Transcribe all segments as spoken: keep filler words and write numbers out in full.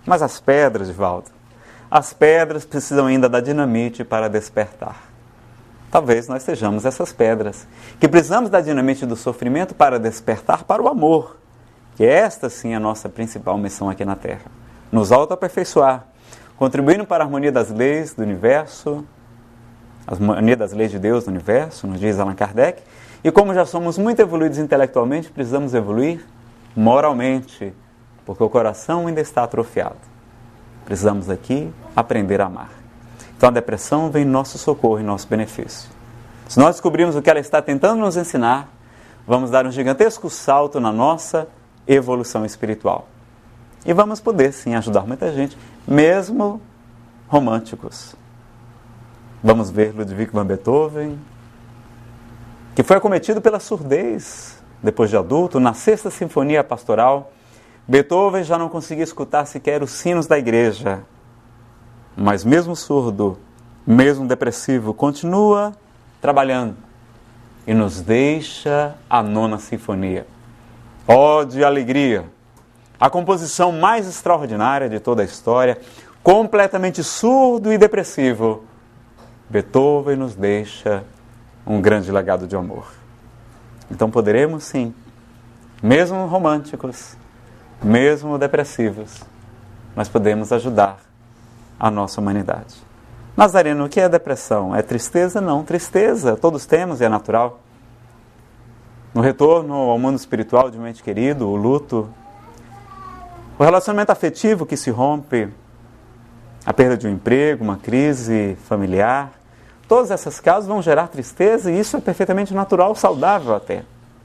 Mas as pedras, Divaldo, as pedras precisam ainda da dinamite para despertar. Talvez nós sejamos essas pedras, que precisamos da dinamite do sofrimento para despertar para o amor, que esta sim é a nossa principal missão aqui na Terra. Nos autoaperfeiçoar, contribuindo para a harmonia das leis do universo, a harmonia das leis de Deus no universo, nos diz Allan Kardec, e como já somos muito evoluídos intelectualmente, precisamos evoluir moralmente, porque o coração ainda está atrofiado. Precisamos aqui aprender a amar. Então a depressão vem em nosso socorro e nosso benefício. Se nós descobrirmos o que ela está tentando nos ensinar, vamos dar um gigantesco salto na nossa evolução espiritual. E vamos poder sim ajudar muita gente, mesmo românticos. Vamos ver Ludwig van Beethoven, que foi acometido pela surdez depois de adulto. Na sexta sinfonia pastoral, Beethoven já não conseguia escutar sequer os sinos da igreja. Mas mesmo surdo, mesmo depressivo, continua trabalhando e nos deixa a nona sinfonia. Ó, de alegria! A composição mais extraordinária de toda a história, completamente surdo e depressivo, Beethoven nos deixa um grande legado de amor. Então poderemos sim, mesmo românticos, mesmo depressivos, nós podemos ajudar a nossa humanidade. Nazareno, o que é depressão? É tristeza? Não, tristeza todos temos e é natural. No retorno ao mundo espiritual de um ente querido, o luto, o relacionamento afetivo que se rompe, a perda de um emprego, uma crise familiar, todas essas causas vão gerar tristeza e isso é perfeitamente natural, saudável até.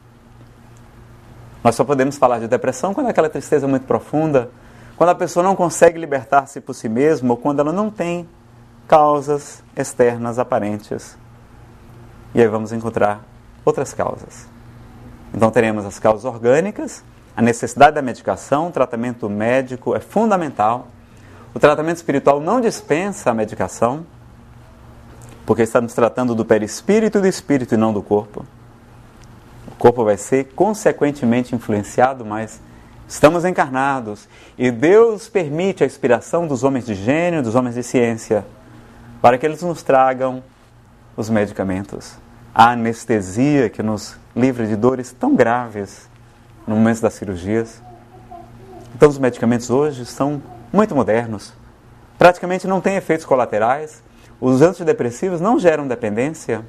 Nós só podemos falar de depressão quando aquela tristeza é muito profunda, quando a pessoa não consegue libertar-se por si mesma ou quando ela não tem causas externas aparentes. E aí vamos encontrar outras causas. Então teremos as causas orgânicas, a necessidade da medicação, o tratamento médico é fundamental. O tratamento espiritual não dispensa a medicação, porque estamos tratando do perispírito e do espírito e não do corpo. O corpo vai ser consequentemente influenciado, mas estamos encarnados e Deus permite a inspiração dos homens de gênio, dos homens de ciência, para que eles nos tragam os medicamentos. A anestesia que nos livra de dores tão graves no momento das cirurgias. Então os medicamentos hoje são muito modernos, praticamente não têm efeitos colaterais, os antidepressivos não geram dependência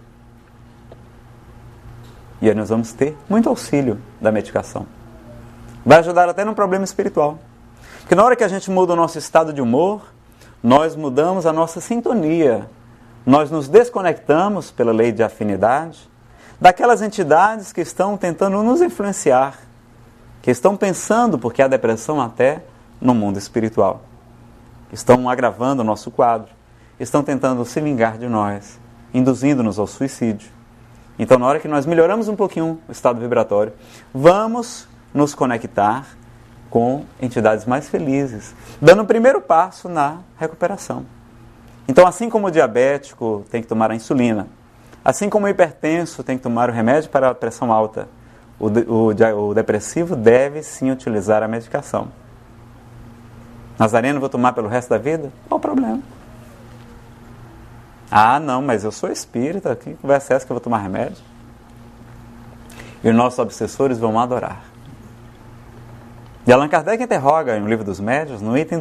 e aí nós vamos ter muito auxílio da medicação. Vai ajudar até no problema espiritual. Porque na hora que a gente muda o nosso estado de humor, nós mudamos a nossa sintonia. Nós nos desconectamos, pela lei de afinidade, daquelas entidades que estão tentando nos influenciar, que estão pensando, porque há depressão até no mundo espiritual, estão agravando o nosso quadro, estão tentando se vingar de nós, induzindo-nos ao suicídio. Então, na hora que nós melhoramos um pouquinho o estado vibratório, vamos nos conectar com entidades mais felizes, dando o primeiro passo na recuperação. Então, assim como o diabético tem que tomar a insulina, assim como o hipertenso tem que tomar o remédio para a pressão alta, o, de, o, o depressivo deve sim utilizar a medicação. Nazareno, vou tomar pelo resto da vida? Qual o problema? Ah, não, mas eu sou espírita, que conversa é essa que eu vou tomar remédio? E os nossos obsessores vão adorar. E Allan Kardec interroga em O Livro dos Médiuns, no item